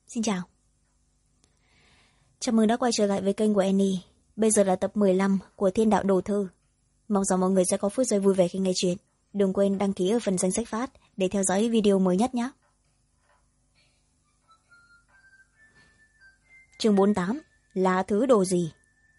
Xin chào. Chào mừng đã quay trở lại với kênh của Annie. Bây giờ là tập 15 của Thiên Đạo Đồ Thư. Mong rằng mọi người sẽ có phút giây vui vẻ khi nghe chuyện. Đừng quên đăng ký ở phần danh sách phát để theo dõi video mới nhất nhé. Chương 48. Là thứ đồ gì?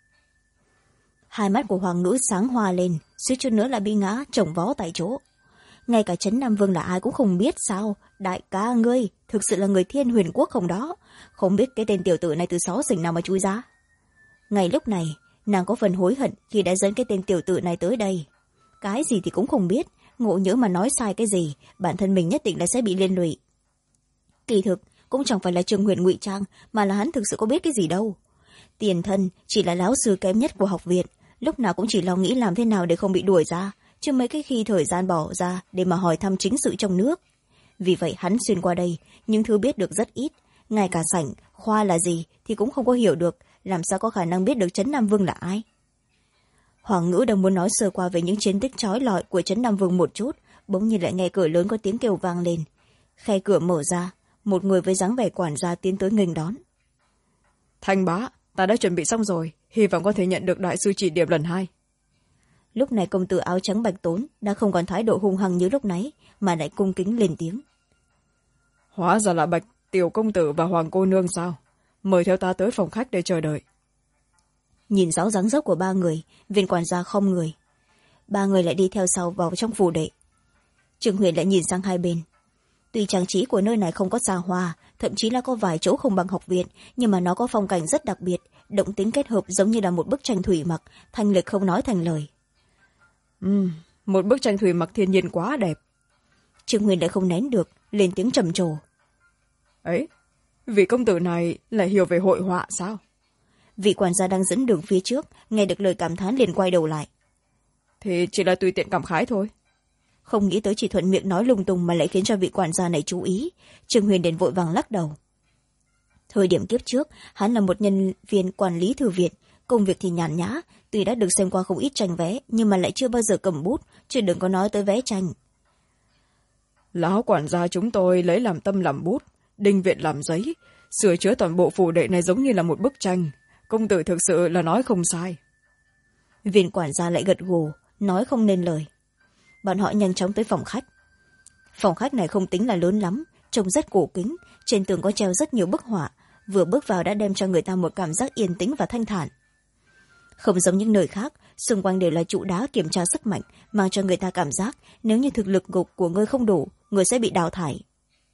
Hai mắt của Hoàng Ngữ sáng hoa lên, suýt chút nữa là bị ngã chồng vó tại chỗ. Ngay cả Trấn Nam Vương là ai cũng không biết sao. Đại ca ngươi thực sự là người Thiên Huyền Quốc không đó? Không biết cái tên tiểu tử này từ xó xỉnh nào mà chui ra. Ngay lúc này nàng có phần hối hận khi đã dẫn cái tên tiểu tử này tới đây. Cái gì thì cũng không biết, ngộ nhỡ mà nói sai cái gì bản thân mình nhất định là sẽ bị liên lụy. Kỳ thực cũng chẳng phải là Trương Huyền ngụy trang, mà là hắn thực sự có biết cái gì đâu. Tiền thân chỉ là lão sư kém nhất của học viện, lúc nào cũng chỉ lo nghĩ làm thế nào để không bị đuổi ra, chứ mấy cái khi thời gian bỏ ra để mà hỏi thăm chính sự trong nước. Vì vậy hắn xuyên qua đây, những thứ biết được rất ít, ngay cả sảnh khoa là gì thì cũng không có hiểu được, làm sao có khả năng biết được Trấn Nam Vương là ai. Hoàng Ngữ đang muốn nói sơ qua về những chiến tích chói lọi của Trấn Nam Vương một chút, bỗng nhiên lại nghe cửa lớn có tiếng kêu vang lên. Khe cửa mở ra, một người với dáng vẻ quản gia tiến tới nghênh đón. Thanh bá, ta đã chuẩn bị xong rồi, hy vọng có thể nhận được đại sư chỉ điểm lần 2. Lúc này công tử áo trắng Bạch Tốn đã không còn thái độ hung hăng như lúc nãy, mà lại cung kính lên tiếng. Hóa ra là Bạch tiểu công tử và Hoàng cô nương sao? Mời theo ta tới phòng khách để chờ đợi. Nhìn rõ dáng dấp của ba người, viên quản gia không người. Ba người lại đi theo sau vào trong phủ đệ. Trương Huyền lại nhìn sang hai bên. Tuy trang trí của nơi này không có xa hoa, thậm chí là có vài chỗ không bằng học viện, nhưng mà nó có phong cảnh rất đặc biệt, động tính kết hợp giống như là một bức tranh thủy mặc, thanh lịch không nói thành lời. Một bức tranh thủy mặc thiên nhiên quá đẹp. Trương Huyền lại không nén được, lên tiếng trầm trồ. Ấy, vị công tử này lại hiểu về hội họa sao? Vị quản gia đang dẫn đường phía trước, nghe được lời cảm thán liền quay đầu lại. Thì chỉ là tùy tiện cảm khái thôi. Không nghĩ tới chỉ thuận miệng nói lung tung mà lại khiến cho vị quản gia này chú ý. Trương Huyền liền vội vàng lắc đầu. Thời điểm kiếp trước, hắn là một nhân viên quản lý thư viện, công việc thì nhàn nhã, tuy đã được xem qua không ít tranh vẽ, nhưng mà lại chưa bao giờ cầm bút, chứ đừng có nói tới vẽ tranh. Lão quản gia chúng tôi lấy làm tâm làm bút, đinh viện làm giấy, sửa chữa toàn bộ phủ đệ này giống như là một bức tranh. Công tử thực sự là nói không sai. Viên quản gia lại gật gù, nói không nên lời. Bọn họ nhanh chóng tới phòng khách. Phòng khách này không tính là lớn lắm, trông rất cổ kính, trên tường có treo rất nhiều bức họa, vừa bước vào đã đem cho người ta một cảm giác yên tĩnh và thanh thản. Không giống những nơi khác, xung quanh đều là trụ đá kiểm tra sức mạnh, mang cho người ta cảm giác nếu như thực lực ngục của ngươi không đủ, người sẽ bị đào thải.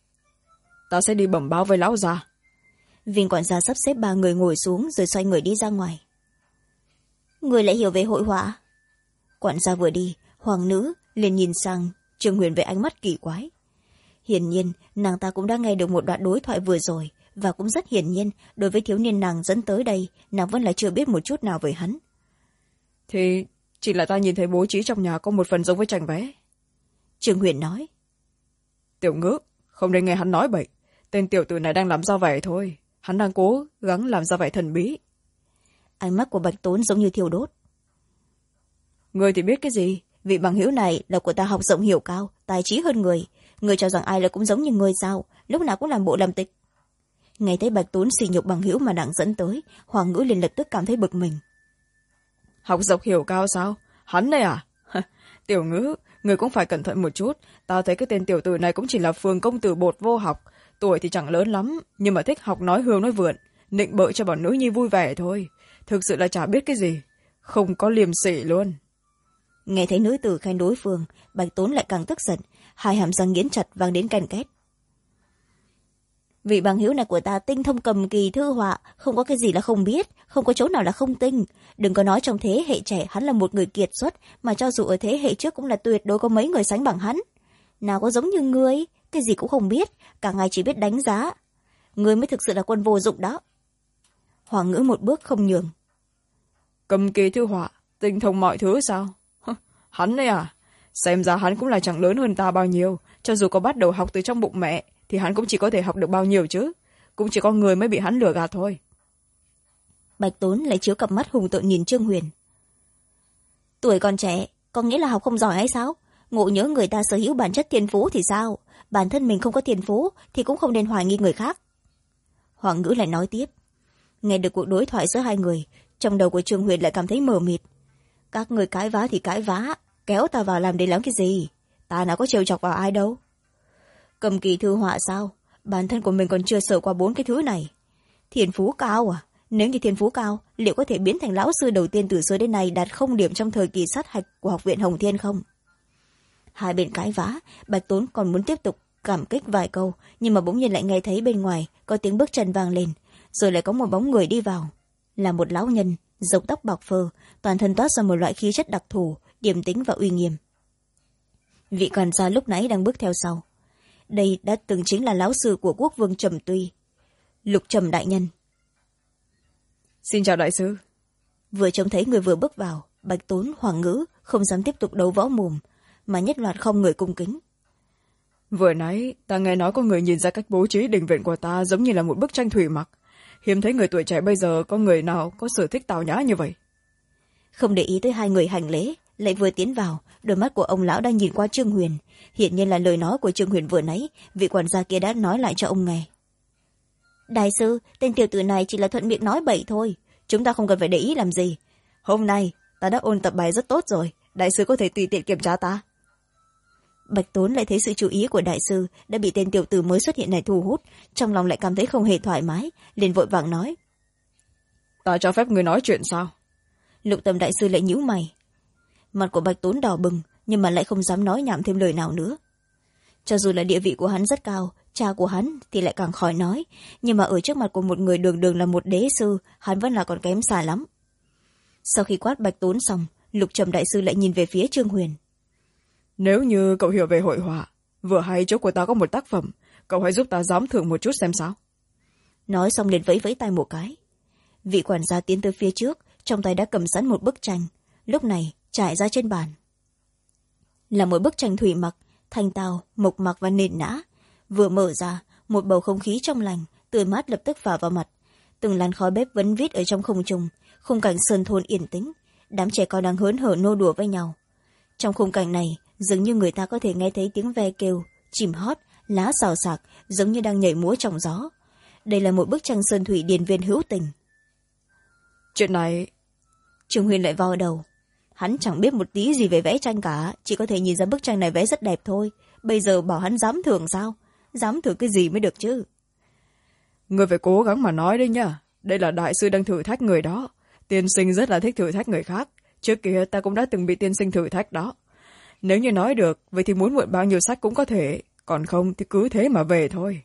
Ta sẽ đi bẩm báo với lão gia. Viên quản gia sắp xếp ba người ngồi xuống rồi xoay người đi ra ngoài. Người lại hiểu về hội họa? Quản gia vừa đi, Hoàng Nữ liền nhìn sang Trương Huyền với ánh mắt kỳ quái. Hiển nhiên nàng ta cũng đã nghe được một đoạn đối thoại vừa rồi, và cũng rất hiển nhiên đối với thiếu niên nàng dẫn tới đây, nàng vẫn là chưa biết một chút nào về hắn. Thì chỉ là ta nhìn thấy bố trí trong nhà có một phần giống với tranh vẽ. Trương Huyền nói. Tiểu Ngữ, không nên nghe hắn nói bậy. Tên tiểu tử này đang làm ra vẻ thôi, hắn đang cố gắng làm ra vẻ thần bí. Ánh mắt của Bạch Tốn giống như thiêu đốt. Ngươi thì biết cái gì? Vị bằng hữu này là của ta học rộng hiểu cao, tài trí hơn người. Ngươi cho rằng ai là cũng giống như ngươi sao? Lúc nào cũng làm bộ làm tịch. Nghe thấy Bạch Tốn sỉ nhục bằng hữu mà nàng dẫn tới, Hoàng Ngữ liền lập tức cảm thấy bực mình. Học rộng hiểu cao sao? Hắn này à? Tiểu Ngữ, người cũng phải cẩn thận một chút. Tao thấy cái tên tiểu tử này cũng chỉ là phường công tử bột vô học, tuổi thì chẳng lớn lắm, nhưng mà thích học nói hương nói vượn, nịnh bợ cho bọn nữ nhi vui vẻ thôi. Thực sự là chả biết cái gì, không có liềm sỉ luôn. Nghe thấy nữ tử khen đối phương, Bạch Tốn lại càng tức giận, hai hàm răng nghiến chặt vang đến ken két. Vị bằng hữu này của ta tinh thông cầm kỳ thư họa, không có cái gì là không biết, không có chỗ nào là không tinh. Đừng có nói trong thế hệ trẻ hắn là một người kiệt xuất, mà cho dù ở thế hệ trước cũng là tuyệt đối có mấy người sánh bằng hắn. Nào có giống như ngươi, cái gì cũng không biết, cả ngày chỉ biết đánh giá. Ngươi mới thực sự là quân vô dụng đó. Hoàng Ngữ một bước không nhường. Cầm kỳ thư họa, tinh thông mọi thứ sao? Hắn này à? Xem ra hắn cũng là chẳng lớn hơn ta bao nhiêu, cho dù có bắt đầu học từ trong bụng mẹ thì hắn cũng chỉ có thể học được bao nhiêu chứ, cũng chỉ có người mới bị hắn lừa gạt thôi. Bạch Tốn lại chiếu cặp mắt hùng tợn nhìn Trương Huyền. Tuổi còn trẻ có nghĩa là học không giỏi hay sao? Ngộ nhớ người ta sở hữu bản chất thiên phú thì sao? Bản thân mình không có thiên phú thì cũng không nên hoài nghi người khác. Hoàng ngữ lại nói tiếp. Nghe được cuộc đối thoại giữa hai người, trong đầu của Trương Huyền lại cảm thấy mờ mịt. Các người cãi vã thì cãi vã, kéo ta vào làm để làm cái gì? Ta nào có trêu chọc vào ai đâu. Cầm kỳ thư họa sao? Bản thân của mình còn chưa sở qua 4 cái thứ này. Thiên phú cao à? Nếu như thiên phú cao, liệu có thể biến thành lão sư đầu tiên từ xưa đến nay đạt 0 điểm trong thời kỳ sát hạch của học viện Hồng Thiên không? Hai bên cãi vã, Bạch Tốn còn muốn tiếp tục cảm kích vài câu, nhưng mà bỗng nhiên lại nghe thấy bên ngoài có tiếng bước chân vang lên, rồi lại có một bóng người đi vào. Là một lão nhân, râu tóc bạc phơ, toàn thân toát ra một loại khí chất đặc thù, điềm tĩnh và uy nghiêm. Vị quản gia lúc nãy đang bước theo sau. Đây đã từng chính là lão sư của quốc vương Trầm Tuy, Lục Trầm đại nhân. Xin chào đại sư. Vừa trông thấy người vừa bước vào, Bạch Tốn, Hoàng ngữ không dám tiếp tục đấu võ mồm, mà nhất loạt không người cung kính. Vừa nãy ta nghe nói có người nhìn ra cách bố trí đình viện của ta giống như là một bức tranh thủy mặc. Hiếm thấy người tuổi trẻ bây giờ có người nào có sở thích tào nhã như vậy. Không để ý tới hai người hành lễ, lại vừa tiến vào, đôi mắt của ông lão đang nhìn qua Trương Huyền. Hiện nhiên là lời nói của Trương Huyền vừa nãy, vị quản gia kia đã nói lại cho ông nghe. Đại sư, tên tiểu tử này chỉ là thuận miệng nói bậy thôi, chúng ta không cần phải để ý làm gì. Hôm nay ta đã ôn tập bài rất tốt rồi, đại sư có thể tùy tiện kiểm tra ta. Bạch Tốn lại thấy sự chú ý của đại sư đã bị tên tiểu tử mới xuất hiện này thu hút, trong lòng lại cảm thấy không hề thoải mái, liền vội vàng nói. Ta cho phép người nói chuyện sao? Lục Tâm đại sư lại nhíu mày. Mặt của Bạch Tốn đỏ bừng, nhưng mà lại không dám nói nhảm thêm lời nào nữa. Cho dù là địa vị của hắn rất cao, cha của hắn thì lại càng khỏi nói, nhưng mà ở trước mặt của một người đường đường là một đế sư, hắn vẫn là còn kém xa lắm. Sau khi quát Bạch Tốn xong, Lục Trầm đại sư lại nhìn về phía Trương Huyền. Nếu như cậu hiểu về hội họa, vừa hay chỗ của ta có một tác phẩm, cậu hãy giúp ta giám thưởng một chút xem sao. Nói xong liền vẫy vẫy tay một cái. Vị quản gia tiến tới phía trước, trong tay đã cầm sẵn một bức tranh, lúc này trải ra trên bàn. Là một bức tranh thủy mặc, thanh tao, mộc mạc và nền nã. Vừa mở ra, một bầu không khí trong lành, tươi mát lập tức phả vào mặt. Từng làn khói bếp vấn vít ở trong không trung, khung cảnh sơn thôn yên tĩnh, đám trẻ con đang hớn hở nô đùa với nhau. Trong khung cảnh này, dường như người ta có thể nghe thấy tiếng ve kêu, chim hót, lá xào xạc, giống như đang nhảy múa trong gió. Đây là một bức tranh sơn thủy điền viên hữu tình. Chuyện này... Trương Huyền lại vò đầu. Hắn chẳng biết một tí gì về vẽ tranh cả, chỉ có thể nhìn ra bức tranh này vẽ rất đẹp thôi. Bây giờ bảo hắn dám thưởng sao? Dám thưởng cái gì mới được chứ? Người phải cố gắng mà nói đấy nhá. Đây là đại sư đang thử thách người đó. Tiên sinh rất là thích thử thách người khác. Trước kia ta cũng đã từng bị tiên sinh thử thách đó. Nếu như nói được, vậy thì muốn mượn bao nhiêu sách cũng có thể. Còn không thì cứ thế mà về thôi.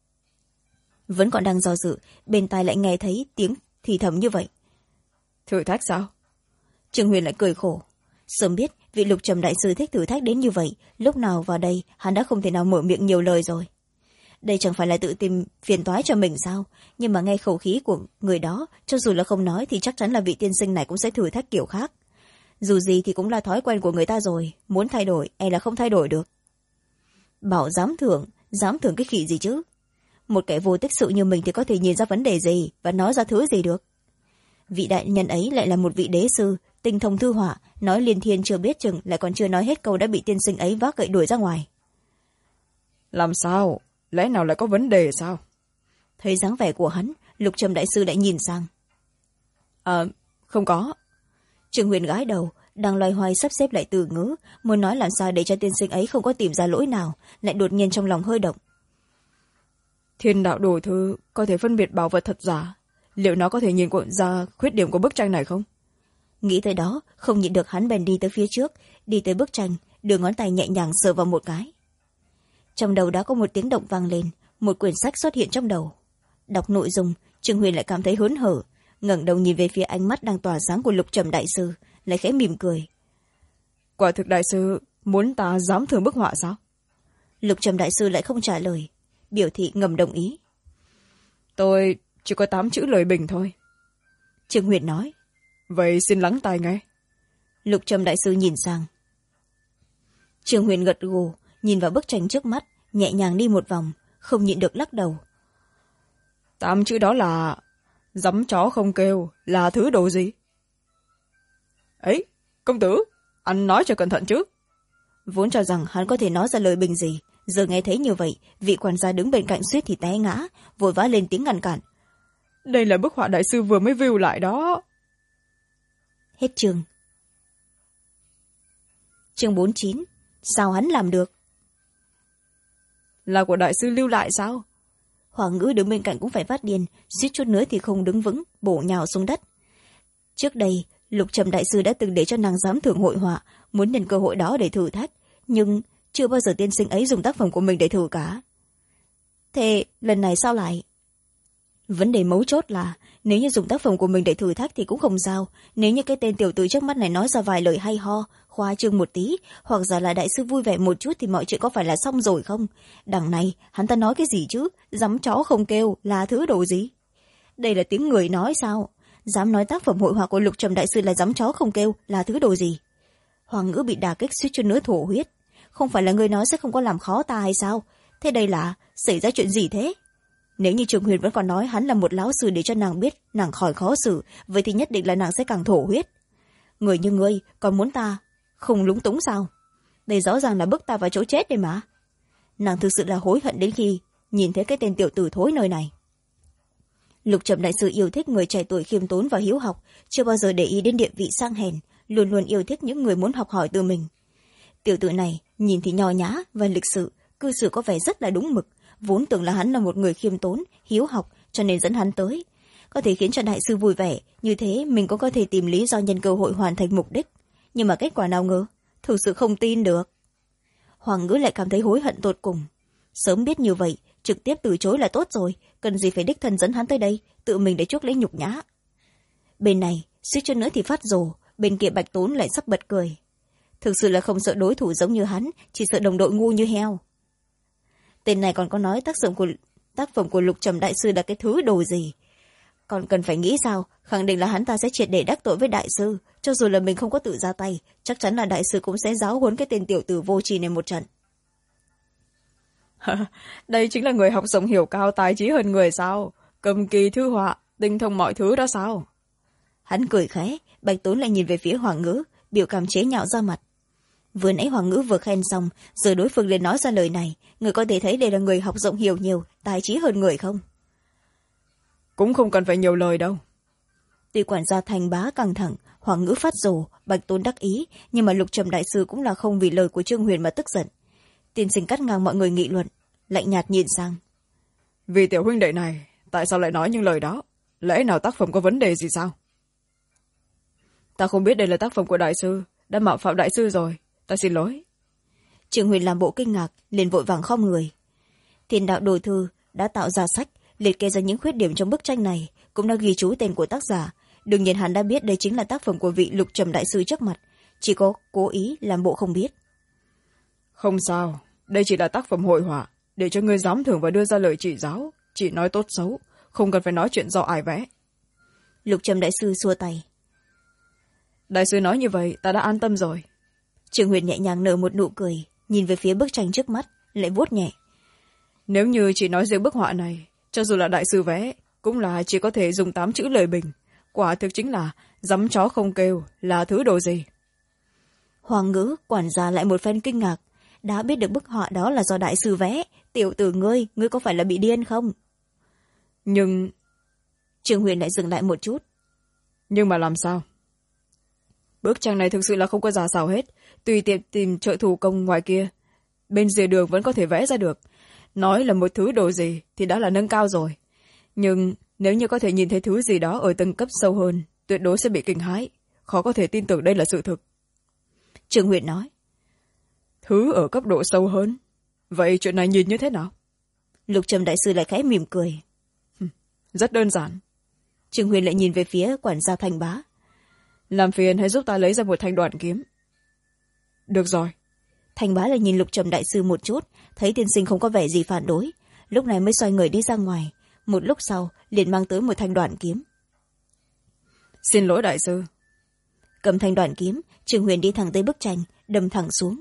Vẫn còn đang do dự, bên tai lại nghe thấy tiếng thì thầm như vậy. Thử thách sao? Trương Huyền lại cười khổ. Sớm biết vị Lục Trầm đại sư thích thử thách đến như vậy, lúc nào vào đây hắn đã không thể nào mở miệng nhiều lời rồi. Đây chẳng phải là tự tìm phiền toái cho mình sao? Nhưng mà nghe khẩu khí của người đó, cho dù là không nói thì chắc chắn là vị tiên sinh này cũng sẽ thử thách kiểu khác. Dù gì thì cũng là thói quen của người ta rồi, muốn thay đổi e là không thay đổi được. Bảo dám thưởng cái khỉ gì chứ? Một kẻ vô tích sự như mình thì có thể nhìn ra vấn đề gì và nói ra thứ gì được. Vị đại nhân ấy lại là một vị đế sư, tinh thông thư họa, nói liên thiên chưa biết chừng, lại còn chưa nói hết câu đã bị tiên sinh ấy vác gậy đuổi ra ngoài. Làm sao? Lẽ nào lại có vấn đề sao? Thấy dáng vẻ của hắn, Lục Trầm đại sư lại nhìn sang. Không có. Trương Huyền gãi đầu, đang loay hoay sắp xếp lại từ ngữ, muốn nói làm sao để cho tiên sinh ấy không có tìm ra lỗi nào, lại đột nhiên trong lòng hơi động. Thiên đạo đồ thư có thể phân biệt bảo vật thật giả, liệu nó có thể nhìn ra khuyết điểm của bức tranh này không? Nghĩ tới đó, không nhịn được hắn bèn đi tới phía trước, đi tới bức tranh, đưa ngón tay nhẹ nhàng sờ vào một cái. Trong đầu đã có một tiếng động vang lên, một quyển sách xuất hiện trong đầu. Đọc nội dung, Trương Huyền lại cảm thấy hớn hở, ngẩng đầu nhìn về phía ánh mắt đang tỏa sáng của Lục Trầm đại sư, lại khẽ mỉm cười. Quả thực đại sư muốn ta dám thưởng bức họa sao? Lục Trầm đại sư lại không trả lời, biểu thị ngầm đồng ý. Tôi chỉ có 8 chữ lời bình thôi. Trương Huyền nói. Vậy xin lắng tai nghe. Lục Trầm đại sư nhìn sang. Trương Huyền gật gù, nhìn vào bức tranh trước mắt, nhẹ nhàng đi một vòng, không nhịn được lắc đầu. 8 chữ đó là... Giấm chó không kêu là thứ đồ gì? Ấy, công tử, anh nói cho cẩn thận chứ. Vốn cho rằng hắn có thể nói ra lời bình gì, giờ nghe thấy như vậy, vị quản gia đứng bên cạnh suýt thì té ngã, vội vã lên tiếng ngăn cản. Đây là bức họa đại sư vừa mới view lại đó. Hết chương. Chương 49. Sao hắn làm được? Là của đại sư lưu lại sao? Hoàng Ngữ đứng bên cạnh cũng phải phát điên, suýt chút nữa thì không đứng vững, bổ nhào xuống đất. Trước đây, Lục Trầm đại sư đã từng để cho nàng giám thưởng hội họa, muốn nhân cơ hội đó để thử thách, nhưng chưa bao giờ tiên sinh ấy dùng tác phẩm của mình để thử cả. Thế lần này sao lại? Vấn đề mấu chốt là nếu như dùng tác phẩm của mình để thử thách thì cũng không sao, nếu như cái tên tiểu tử trước mắt này nói ra vài lời hay ho, khoa trương một tí, hoặc giả là đại sư vui vẻ một chút thì mọi chuyện có phải là xong rồi không? Đằng này hắn ta nói cái gì chứ? Dám chó không kêu là thứ đồ gì? Đây là tiếng người nói sao? Dám nói tác phẩm hội họa của Lục Trầm đại sư là dám chó không kêu là thứ đồ gì? Hoàng Ngữ bị đả kích suýt chút nữa thổ huyết. Không phải là người nói sẽ không có làm khó ta hay sao? Thế đây là xảy ra chuyện gì thế? Nếu như Trường Huyền vẫn còn nói hắn là một lão sư để cho nàng biết nàng khỏi khó xử, vậy thì nhất định là nàng sẽ càng thổ huyết. Người như ngươi còn muốn ta không lúng túng sao? Đây rõ ràng là bức ta vào chỗ chết đây mà. Nàng thực sự là hối hận đến khi nhìn thấy cái tên tiểu tử thối nơi này. Lục Trầm đại sư yêu thích người trẻ tuổi khiêm tốn và hiếu học, chưa bao giờ để ý đến địa vị sang hèn, luôn luôn yêu thích những người muốn học hỏi từ mình. Tiểu tử này nhìn thì nho nhã và lịch sự, cư xử có vẻ rất là đúng mực, vốn tưởng là hắn là một người khiêm tốn hiếu học, cho nên dẫn hắn tới, có thể khiến cho đại sư vui vẻ, như thế mình cũng có thể tìm lý do nhân cơ hội hoàn thành mục đích. Nhưng mà kết quả nào ngờ, thực sự không tin được. Hoàng Ngữ lại cảm thấy hối hận tột cùng. Sớm biết như vậy, trực tiếp từ chối là tốt rồi, cần gì phải đích thân dẫn hắn tới đây, tự mình để chuốc lấy nhục nhã. Bên này suýt chút nữa thì phát rồ, bên kia Bạch Tốn lại sắp bật cười. Thực sự là không sợ đối thủ giống như hắn, chỉ sợ đồng đội ngu như heo. Tên này còn có nói tác phẩm của Lục Trầm đại sư là cái thứ đồ gì, còn cần phải nghĩ sao? Khẳng định là hắn ta sẽ triệt để đắc tội với đại sư, cho dù là mình không có tự ra tay, chắc chắn là đại sư cũng sẽ giáo huấn cái tên tiểu tử vô tri này một trận. Đây chính là người học rộng hiểu cao, tài trí hơn người sao? Cầm kỳ thư họa, tinh thông mọi thứ đó sao? Hắn cười khẽ, Bạch Tốn lại nhìn về phía Hoàng Ngữ, biểu cảm chế nhạo ra mặt. Vừa nãy Hoàng Ngữ vừa khen xong, giờ đối phương liền nói ra lời này, người có thể thấy đây là người học rộng hiểu nhiều, tài trí hơn người không? Cũng không cần phải nhiều lời đâu. Tuy quản gia Thành Bá căng thẳng, Hoàng Ngữ phát rồ, Bạch Tốn đắc ý, nhưng mà Lục Trầm đại sư cũng là không vì lời của Trương Huyền mà tức giận. Tiên sinh cắt ngang mọi người nghị luận, lạnh nhạt nhìn sang. Vì tiểu huynh đệ này, tại sao lại nói những lời đó? Lẽ nào tác phẩm có vấn đề gì sao? Ta không biết đây là tác phẩm của đại sư, đã mạo phạm đại sư rồi, ta xin lỗi. Trương Huyền làm bộ kinh ngạc, liền vội vàng khom người. Thiên đạo đồ thư đã tạo ra sách, liệt kê ra những khuyết điểm trong bức tranh này, cũng đã ghi chú tên của tác giả. Đương nhiên hắn đã biết đây chính là tác phẩm của vị Lục Trầm đại sư trước mặt, chỉ có cố ý làm bộ không biết. Không sao, đây chỉ là tác phẩm hội họa, để cho ngươi giám thưởng và đưa ra lời chỉ giáo, chỉ nói tốt xấu, không cần phải nói chuyện do ai vẽ. Lục Trầm đại sư xua tay. Đại sư nói như vậy, ta đã an tâm rồi. Trương Huyền nhẹ nhàng nở một nụ cười, nhìn về phía bức tranh trước mắt, lại vuốt nhẹ. Nếu như chỉ nói riêng bức họa này, cho dù là đại sư vẽ, cũng là chỉ có thể dùng 8 chữ lời bình. Quả thực chính là dám chó không kêu là thứ đồ gì. Hoàng Ngữ quản gia lại một phen kinh ngạc, đã biết được bức họa đó là do đại sư vẽ, tiểu tử ngươi có phải là bị điên không? Nhưng Trương Huyền lại dừng lại một chút. Nhưng mà làm sao? Bức tranh này thực sự là không có giả xảo hết, tùy tiện tìm trợ thủ công ngoài kia, bên rìa đường vẫn có thể vẽ ra được. Nói là một thứ đồ gì thì đã là nâng cao rồi, nhưng nếu như có thể nhìn thấy thứ gì đó ở tầng cấp sâu hơn, tuyệt đối sẽ bị kinh hãi, khó có thể tin tưởng đây là sự thực. Trương Huyền nói. Thứ ở cấp độ sâu hơn? Vậy chuyện này nhìn như thế nào? Lục Trầm đại sư lại khẽ mỉm cười. Rất đơn giản. Trương Huyền lại nhìn về phía quản gia Thành Bá. Làm phiền hãy giúp ta lấy ra một thanh đoạn kiếm. Được rồi. Thành Bá lại nhìn Lục Trầm đại sư một chút, thấy tiên sinh không có vẻ gì phản đối, lúc này mới xoay người đi ra ngoài, một lúc sau liền mang tới một thanh đoạn kiếm. Xin lỗi đại sư. Cầm thanh đoạn kiếm, Trương Huyền đi thẳng tới bức tranh, đâm thẳng xuống.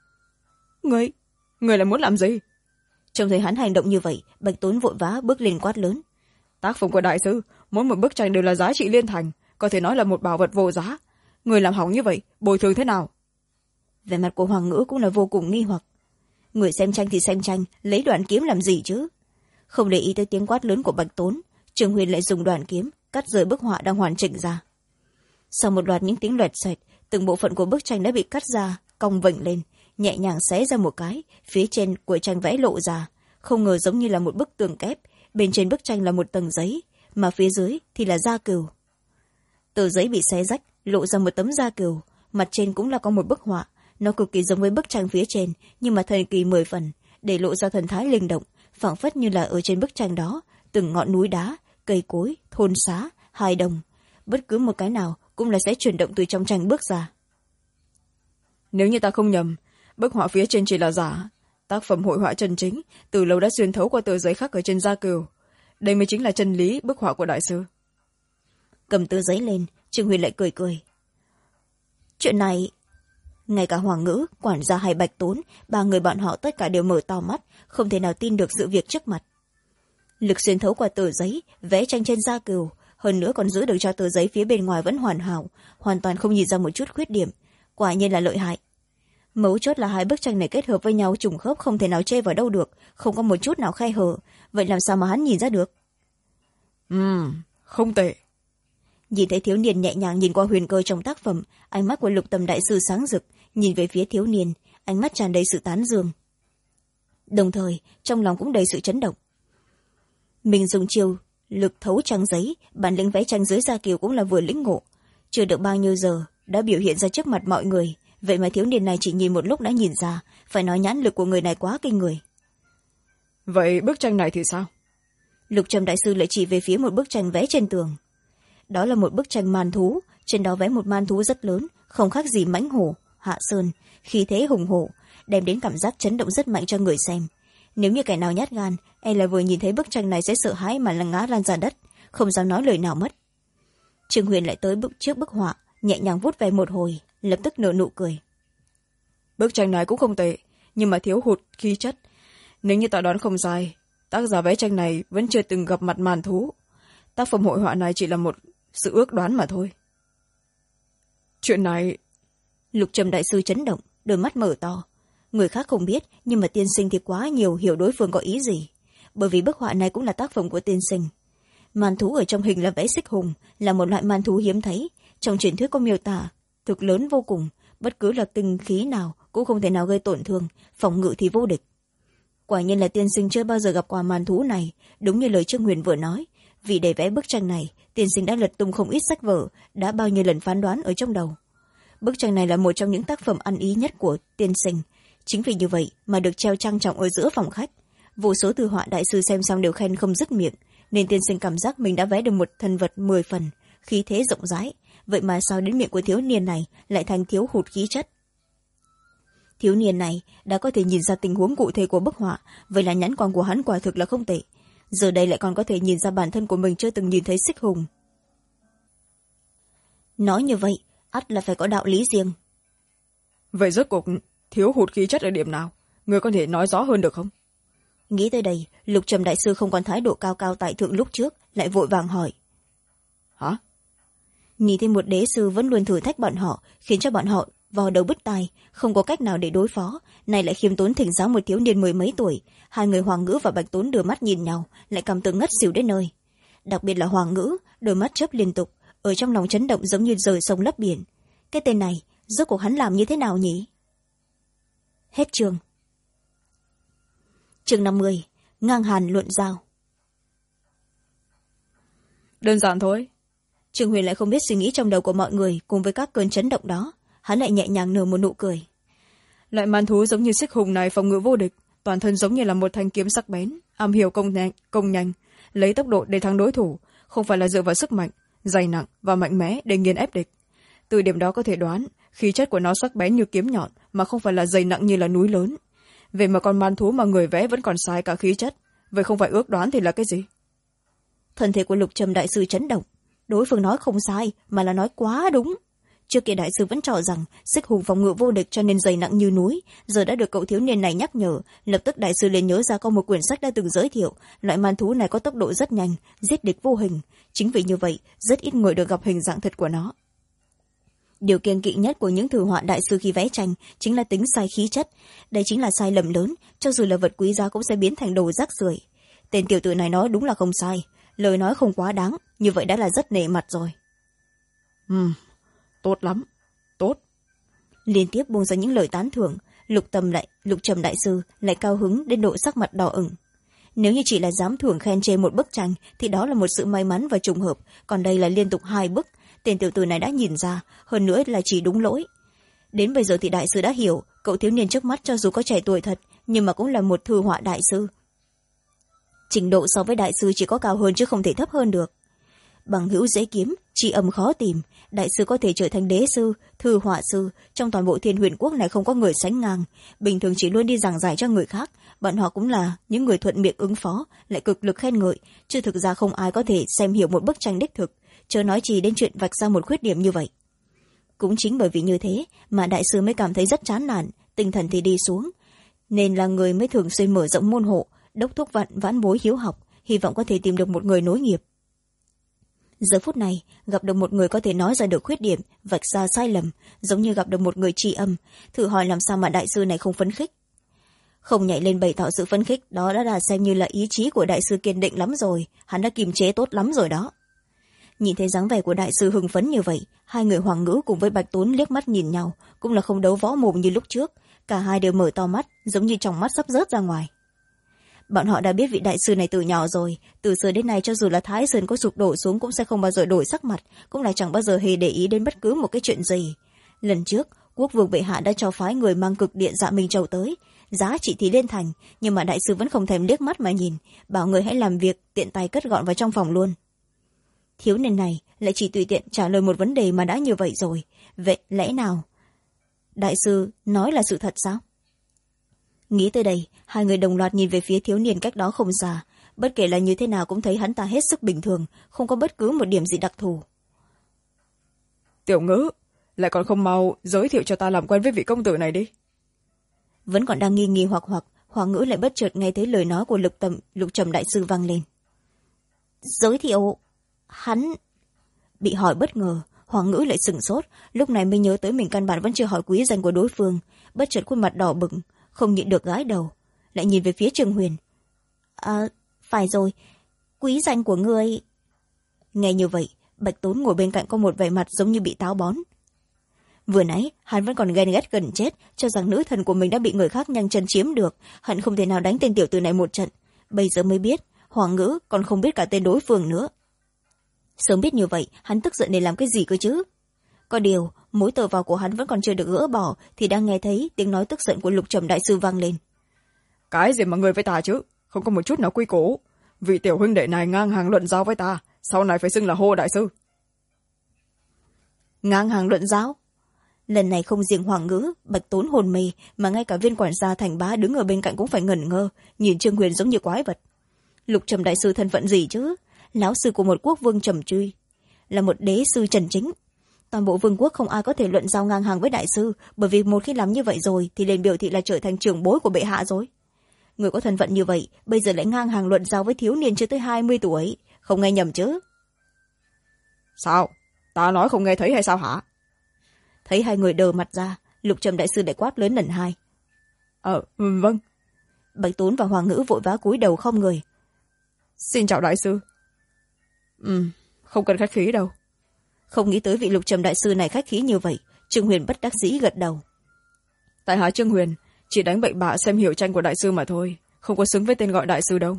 Người là muốn làm gì? Trông thấy hắn hành động như vậy, Bạch Tốn vội vã bước lên quát lớn. Tác phẩm của đại sư, mỗi một bức tranh đều là giá trị liên thành, có thể nói là một bảo vật vô giá. Người làm hỏng như vậy, bồi thường thế nào? Vẻ mặt của Hoàng Ngữ cũng là vô cùng nghi hoặc. người xem tranh thì xem tranh, lấy đoạn kiếm làm gì chứ? Không để ý tới tiếng quát lớn của Bạch Tốn, Trương Huyền lại dùng đoạn kiếm cắt rời bức họa đang hoàn chỉnh ra. Sau một loạt những tiếng loẹt xoẹt, từng bộ phận của bức tranh đã bị cắt ra, cong vểnh lên, nhẹ nhàng xé ra một cái, phía trên của tranh vẽ lộ ra, không ngờ giống như là một bức tường kép, bên trên bức tranh là một tầng giấy, mà phía dưới thì là da cừu. Tờ giấy bị xé rách, lộ ra một tấm da cừu, mặt trên cũng là có một bức họa, nó cực kỳ giống với bức tranh phía trên, nhưng mà thần kỳ 10 phần, để lộ ra thần thái linh động, phảng phất như là ở trên bức tranh đó, từng ngọn núi đá, cây cối, thôn xá, hài đồng, bất cứ một cái nào cũng là sẽ chuyển động từ trong tranh bước ra. Nếu như ta không nhầm, bức họa phía trên chỉ là giả, tác phẩm hội họa chân chính từ lâu đã xuyên thấu qua tờ giấy khắc ở trên da cừu. Đây mới chính là chân lý bức họa của đại sư. Cầm tờ giấy lên, Trương Huyền lại cười cười. Chuyện này, ngay cả Hoàng Ngữ, quản gia hay Bạch Tốn, ba người bọn họ tất cả đều mở to mắt, không thể nào tin được sự việc trước mặt. Lực xuyên thấu qua tờ giấy, vẽ tranh trên da cừu, hơn nữa còn giữ được cho tờ giấy phía bên ngoài vẫn hoàn hảo, hoàn toàn không nhìn ra một chút khuyết điểm, quả nhiên là lợi hại. Mấu chốt là hai bức tranh này kết hợp với nhau trùng khớp, không thể nào chê vào đâu được, không có một chút nào khe hở, vậy làm sao mà hắn nhìn ra được? Không tệ. Nhìn thấy thiếu niên nhẹ nhàng nhìn qua huyền cơ trong tác phẩm, ánh mắt của Lục Tâm đại sư sáng rực, nhìn về phía thiếu niên, ánh mắt tràn đầy sự tán dương, đồng thời trong lòng cũng đầy sự chấn động. Mình dùng chiêu lực thấu trang giấy, bản lĩnh vẽ tranh dưới da cừu cũng là vừa lĩnh ngộ, chưa được bao nhiêu giờ đã biểu hiện ra trước mặt mọi người, vậy mà thiếu niên này chỉ nhìn một lúc đã nhìn ra, phải nói nhãn lực của người này quá kinh người. Vậy bức tranh này thì sao? Lục Trầm đại sư lại chỉ về phía một bức tranh vẽ trên tường. Đó là một bức tranh man thú, trên đó vẽ một man thú rất lớn, không khác gì mãnh hổ, hạ sơn, khí thế hùng hổ, đem đến cảm giác chấn động rất mạnh cho người xem. Nếu như kẻ nào nhát gan, e là vừa nhìn thấy bức tranh này sẽ sợ hãi mà là ngã lan ra đất, không dám nói lời nào mất. Trương Huyền lại tới trước bức họa, nhẹ nhàng vuốt về một hồi, lập tức nở nụ cười. Bức tranh này cũng không tệ, nhưng mà thiếu hụt khí chất. Nếu như ta đoán không sai, tác giả vẽ tranh này vẫn chưa từng gặp mặt màn thú. Tác phẩm hội họa này chỉ là một sự ước đoán mà thôi. Chuyện này... Lục Trầm đại sư chấn động, đôi mắt mở to. Người khác không biết, nhưng mà tiên sinh thì quá nhiều hiểu đối phương có ý gì. Bởi vì bức họa này cũng là tác phẩm của tiên sinh. Man thú ở trong hình là vẽ xích hùng, là một loại man thú hiếm thấy. Trong truyền thuyết có miêu tả, thực lớn vô cùng, bất cứ là kinh khí nào cũng không thể nào gây tổn thương, phòng ngự thì vô địch. Quả nhiên là tiên sinh chưa bao giờ gặp qua man thú này, đúng như lời Trương Huyền vừa nói. Vì để vẽ bức tranh này, tiên sinh đã lật tung không ít sách vở, đã bao nhiêu lần phán đoán ở trong đầu. Bức tranh này là một trong những tác phẩm ăn ý nhất của tiên sinh. Chính vì như vậy mà được treo trang trọng ở giữa phòng khách. Vô số thư họa đại sư xem xong đều khen không dứt miệng, nên tiên sinh cảm giác mình đã vẽ được một thân vật 10 phần, khí thế rộng rãi. Vậy mà sao đến miệng của thiếu niên này lại thành thiếu hụt khí chất? Thiếu niên này đã có thể nhìn ra tình huống cụ thể của bức họa, vậy là nhãn quan của hắn quả thực là không tệ. Giờ đây lại còn có thể nhìn ra bản thân của mình chưa từng nhìn thấy xích hùng. Nói như vậy, ắt là phải có đạo lý riêng. Vậy rốt cuộc thiếu hụt khí chất ở điểm nào? Người có thể nói rõ hơn được không? Nghĩ tới đây, Lục Trầm đại sư không còn thái độ cao cao tại thượng lúc trước, lại vội vàng hỏi. Hả? Nhìn thấy một đế sư vẫn luôn thử thách bọn họ, khiến cho bọn họ vò đầu bứt tai, không có cách nào để đối phó, này lại khiêm tốn thỉnh giáo một thiếu niên 10 mấy tuổi. Hai người Hoàng Ngữ và Bạch Tốn đưa mắt nhìn nhau, lại cảm tưởng ngất xỉu đến nơi. Đặc biệt là Hoàng Ngữ, đôi mắt chớp liên tục, ở trong lòng chấn động giống như rời sông lấp biển. Cái tên này rốt cuộc hắn làm như thế nào nhỉ? Hết chương. Chương 50, ngang hàn luận giao. Đơn giản thôi. Trương Huyền lại không biết suy nghĩ trong đầu của mọi người cùng với các cơn chấn động đó, hắn lại nhẹ nhàng nở một nụ cười. Loại man thú giống như xích hùng này phòng ngự vô địch, toàn thân giống như là một thanh kiếm sắc bén, am hiểu công nhanh, lấy tốc độ để thắng đối thủ, không phải là dựa vào sức mạnh, dày nặng và mạnh mẽ để nghiền ép địch. Từ điểm đó có thể đoán, khí chất của nó sắc bén như kiếm nhọn mà không phải là dày nặng như là núi lớn. Vậy mà con man thú mà người vẽ vẫn còn sai cả khí chất, vậy không phải ước đoán thì là cái gì? Thân thể của Lục Trầm đại sư chấn động, đối phương nói không sai mà là nói quá đúng. Trước kia đại sư vẫn cho rằng xích hùng phòng ngự vô địch cho nên dày nặng như núi, giờ đã được cậu thiếu niên này nhắc nhở, lập tức đại sư liền nhớ ra có một quyển sách đã từng giới thiệu, loại man thú này có tốc độ rất nhanh, giết địch vô hình, chính vì như vậy rất ít người được gặp hình dạng thật của nó. điều kiêng kỵ nhất của những thư họa đại sư khi vẽ tranh chính là tính sai khí chất. Đây chính là sai lầm lớn, cho dù là vật quý giá cũng sẽ biến thành đồ rác rưởi. Tên tiểu tử này nói đúng là không sai, lời nói không quá đáng, như vậy đã là rất nể mặt rồi. Tốt lắm, tốt. Liên tiếp buông ra những lời tán thưởng, Lục Trầm đại sư lại cao hứng đến độ sắc mặt đỏ ửng. Nếu như chỉ là dám thưởng khen chê một bức tranh thì đó là một sự may mắn và trùng hợp, còn đây là liên tục 2 bức. Tên tiểu tử này đã nhìn ra, hơn nữa là chỉ đúng lỗi. Đến bây giờ thì đại sư đã hiểu, cậu thiếu niên trước mắt cho dù có trẻ tuổi thật nhưng mà cũng là một thư họa đại sư. Trình độ so với đại sư chỉ có cao hơn chứ không thể thấp hơn được. Bằng hữu dễ kiếm, tri âm khó tìm, đại sư có thể trở thành đế sư, thư họa sư, trong toàn bộ Thiên Huyền Quốc này không có người sánh ngang. Bình thường chỉ luôn đi giảng giải cho người khác, bọn họ cũng là những người thuận miệng ứng phó, lại cực lực khen ngợi, chứ thực ra không ai có thể xem hiểu một bức tranh đích thực, chớ nói chỉ đến chuyện vạch ra một khuyết điểm như vậy. Cũng chính bởi vì như thế mà đại sư mới cảm thấy rất chán nản, tinh thần thì đi xuống, nên là người mới thường xuyên mở rộng môn hộ, đốc thúc vãn bối hiếu học, hy vọng có thể tìm được một người nối nghiệp. Giờ phút này gặp được một người có thể nói ra được khuyết điểm, vạch ra sai lầm, giống như gặp được một người tri âm, thử hỏi làm sao mà đại sư này không phấn khích. Không nhảy lên bày tỏ sự phấn khích, đó đã là xem như là ý chí của đại sư kiên định lắm rồi, hắn đã kiềm chế tốt lắm rồi đó. Nhìn thấy dáng vẻ của đại sư hưng phấn như vậy, hai người Hoàng Ngữ cùng với Bạch Tốn liếc mắt nhìn nhau, cũng là không đấu võ mồm như lúc trước, cả hai đều mở to mắt, giống như trong mắt sắp rớt ra ngoài. Bọn họ đã biết vị đại sư này từ nhỏ rồi, từ xưa đến nay cho dù là Thái Sơn có sụp đổ xuống cũng sẽ không bao giờ đổi sắc mặt, cũng là chẳng bao giờ hề để ý đến bất cứ một cái chuyện gì. Lần trước quốc vương bệ hạ đã cho phái người mang cực điện Dạ Minh Châu tới, giá trị thì lên thành, nhưng mà đại sư vẫn không thèm liếc mắt mà nhìn, bảo người hãy làm việc, tiện tay cất gọn vào trong phòng luôn. Thiếu niên này lại chỉ tùy tiện trả lời một vấn đề mà đã như vậy rồi, vậy lẽ nào đại sư nói là sự thật sao? Nghĩ tới đây, hai người đồng loạt nhìn về phía thiếu niên cách đó không xa, bất kể là như thế nào cũng thấy hắn ta hết sức bình thường, không có bất cứ một điểm gì đặc thù. Tiểu Ngữ, lại còn không mau giới thiệu cho ta làm quen với vị công tử này đi. Vẫn còn đang nghi hoặc Hoàng Ngữ lại bất chợt nghe thấy lời nói của Lục Trầm đại sư vang lên. Giới thiệu? Hắn... Bị hỏi bất ngờ, Hoàng Ngữ lại sửng sốt, lúc này mới nhớ tới mình căn bản vẫn chưa hỏi quý danh của đối phương, bất chợt khuôn mặt đỏ bừng, không nhịn được gãi đầu, lại nhìn về phía Trương Huyền. Phải rồi, quý danh của ngươi... Nghe như vậy, Bạch Tốn ngồi bên cạnh có một vẻ mặt giống như bị táo bón. Vừa nãy hắn vẫn còn ghen ghét gần chết, cho rằng nữ thần của mình đã bị người khác nhanh chân chiếm được, hận không thể nào đánh tên tiểu tử này một trận. Bây giờ mới biết Hoàng Ngữ còn không biết cả tên đối phương nữa. Sớm biết như vậy hắn tức giận để làm cái gì cơ chứ? Có điều mối tơ vào của hắn vẫn còn chưa được gỡ bỏ, thì đang nghe thấy tiếng nói tức giận của Lục Trầm đại sư vang lên. Cái gì mà người với ta chứ, không có một chút nào quy củ. Vị tiểu huynh đệ này ngang hàng luận giao với ta, sau này phải xưng là Hô đại sư. Ngang hàng luận giao? Lần này không riêng Hoàng Ngữ, Bạch Tốn hồn mê, mà ngay cả viên quản gia Thành Bá đứng ở bên cạnh cũng phải ngẩn ngơ, nhìn Trương Huyền giống như quái vật. Lục Trầm đại sư thân phận gì chứ? Lão sư của một quốc vương trầm truy, là một đế sư trần chính. Toàn bộ vương quốc không ai có thể luận giao ngang hàng với đại sư, bởi vì một khi làm như vậy rồi thì liền biểu thị là trở thành trưởng bối của bệ hạ rồi. Người có thân phận như vậy bây giờ lại ngang hàng luận giao với thiếu niên chưa tới 20 tuổi, không nghe nhầm chứ? Sao? Ta nói không nghe thấy hay sao hả? Thấy hai người đờ mặt ra, Lục Trầm đại sư lại quát lớn lần hai. Vâng. Bạch Tốn và Hoàng Ngữ vội vã cúi đầu không người. Xin chào đại sư. Không cần khách khí đâu. Không nghĩ tới vị Lục Trầm đại sư này khách khí như vậy, Trương Huyền bất đắc dĩ gật đầu. Tại hạ Trương Huyền chỉ đánh bậy bạ xem hiểu tranh của đại sư mà thôi, không có xứng với tên gọi đại sư đâu.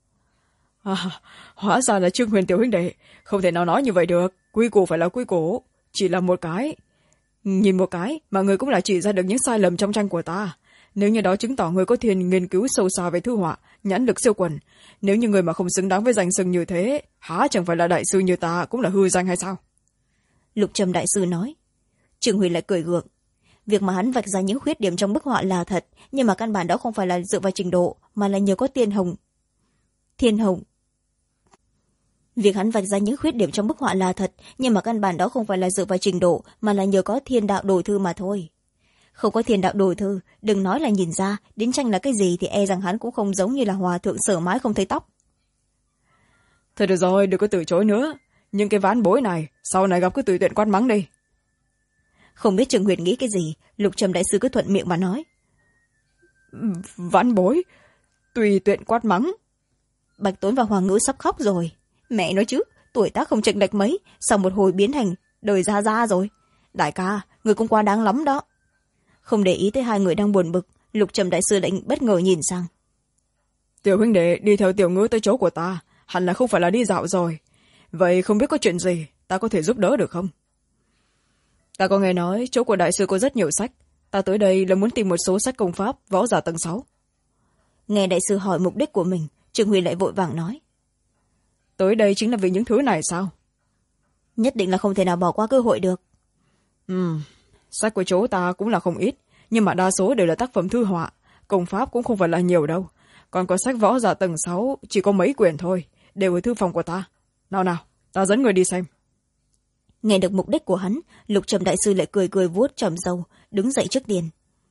Hóa ra là Trương Huyền tiểu huynh đệ, không thể nào nói như vậy được, quy củ phải là quy củ, chỉ là một cái. Nhìn một cái mà người cũng là chỉ ra được những sai lầm trong tranh của ta. Nếu như đó chứng tỏ người có thiên nghiên cứu sâu xa về thư họa, nhãn lực siêu quần. Nếu như người mà không xứng đáng với danh xưng như thế, há chẳng phải là đại sư như ta cũng là hư danh hay sao? Lục Trầm đại sư nói. Trương Huyền lại cười gượng. Việc mà hắn vạch ra những khuyết điểm trong bức họa là thật, nhưng mà căn bản đó không phải là dựa vào trình độ, mà là nhờ có Thiên Hồng. Việc hắn vạch ra những khuyết điểm trong bức họa là thật, nhưng mà căn bản đó không phải là dựa vào trình độ, mà là nhờ có thiên đạo đồ thư mà thôi. Không có thiên đạo đồ thư, đừng nói là nhìn ra, đến tranh là cái gì thì e rằng hắn cũng không giống như là hòa thượng sở mãi không thấy tóc. Thôi được rồi, đừng có từ chối nữa. Nhưng cái ván bối này, sau này gặp cứ tùy tiện quát mắng đi. không biết Trương Huyền nghĩ cái gì, Lục Trầm đại sư cứ thuận miệng mà nói. Vãn bối tùy tiện quát mắng. Bạch Tốn và Hoàng Ngữ sắp khóc rồi. Mẹ nói chứ, tuổi tác không chênh lệch mấy, sau một hồi biến thành đời ra ra rồi. Đại ca, người cũng quá đáng lắm đó. Không để ý tới hai người đang buồn bực, Lục Trầm đại sư lại bất ngờ nhìn sang. Tiểu huynh đệ đi theo Tiểu Ngữ tới chỗ của ta, hẳn là không phải là đi dạo rồi. Vậy không biết có chuyện gì, ta có thể giúp đỡ được không? Ta có nghe nói chỗ của đại sư có rất nhiều sách, ta tới đây là muốn tìm một số sách công pháp võ giả tầng 6. Nghe đại sư hỏi mục đích của mình, Trương Huy lại vội vàng nói. Tới đây chính là vì những thứ này sao? Nhất định là không thể nào bỏ qua cơ hội được. Sách của chỗ ta cũng là không ít, nhưng mà đa số đều là tác phẩm thư họa, công pháp cũng không phải là nhiều đâu. Còn có sách võ giả tầng 6 chỉ có mấy quyển thôi, đều ở thư phòng của ta. Nào nào, ta dẫn người đi xem. Nghe được mục đích của hắn, Lục Trầm đại sư lại cười cười vuốt tròm râu, đứng dậy trước tiền.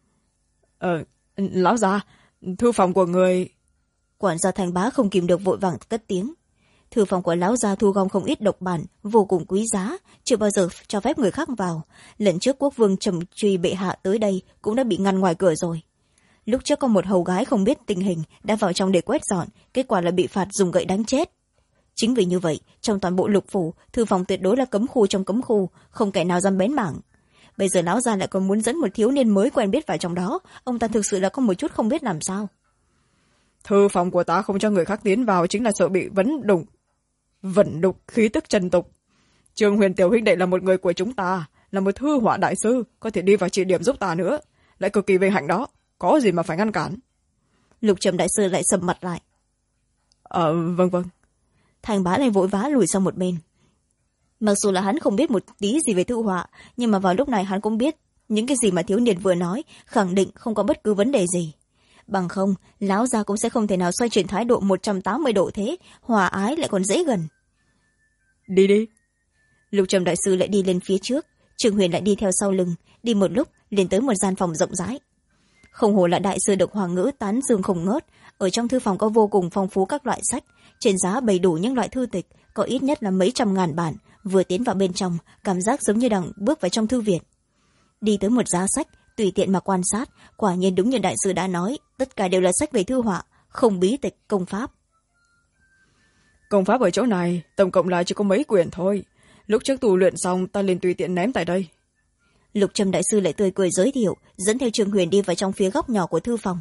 Lão gia, thư phòng của người... Quản gia Thành Bá không kìm được vội vàng cất tiếng. Thư phòng của lão gia thu gom không ít độc bản vô cùng quý giá, chưa bao giờ cho phép người khác vào. Lần trước quốc vương Trầm Truy bệ hạ tới đây cũng đã bị ngăn ngoài cửa rồi. Lúc trước có một hầu gái không biết tình hình đã vào trong để quét dọn, kết quả là bị phạt dùng gậy đánh chết. Chính vì như vậy, trong toàn bộ Lục phủ, thư phòng tuyệt đối là cấm khu trong cấm khu, không kẻ nào dám bén mảng. Bây giờ lão gia lại còn muốn dẫn một thiếu niên mới quen biết vào trong đó, ông ta thực sự là có một chút không biết làm sao. Thư phòng của ta không cho người khác tiến vào chính là sợ bị vẩn đục khí tức trần tục. Trương Huyền tiểu huynh đệ là một người của chúng ta, là một thư họa đại sư, có thể đi vào chỉ điểm giúp ta nữa, lại cực kỳ vinh hạnh đó, có gì mà phải ngăn cản. Lục Trầm đại sư lại sầm mặt lại. Vâng. Thành Bá lại vội vã lùi sang một bên. Mặc dù là hắn không biết một tí gì về thư họa, nhưng mà vào lúc này hắn cũng biết những cái gì mà thiếu niên vừa nói khẳng định không có bất cứ vấn đề gì. Bằng không, lão gia cũng sẽ không thể nào xoay chuyển thái độ 180 độ thế, hòa ái lại còn dễ gần. Đi. Lục Trầm đại sư lại đi lên phía trước, Trương Huyền lại đi theo sau lưng, đi một lúc liền tới một gian phòng rộng rãi. Không hổ là đại sư được Hoàng Ngữ tán dương không ngớt, ở trong thư phòng có vô cùng phong phú các loại sách, trên giá bày đủ những loại thư tịch, có ít nhất là mấy trăm ngàn bản. Vừa tiến vào bên trong, cảm giác giống như đang bước vào trong thư viện. Đi tới một giá sách, tùy tiện mà quan sát, quả nhiên đúng như đại sư đã nói, tất cả đều là sách về thư họa, không bí tịch công pháp. Công pháp ở chỗ này tổng cộng lại chỉ có mấy quyển thôi, lúc trước tu luyện xong ta liền tùy tiện ném tại đây. Lục Trầm đại sư lại tươi cười giới thiệu, dẫn theo Trương Huyền đi vào trong phía góc nhỏ của thư phòng.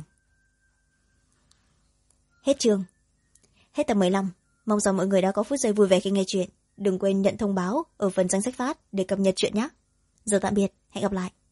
Hết chương. Hết tập 15. Mong rằng mọi người đã có phút giây vui vẻ khi nghe chuyện. Đừng quên nhận thông báo ở phần danh sách phát để cập nhật chuyện nhé. Giờ tạm biệt, hẹn gặp lại.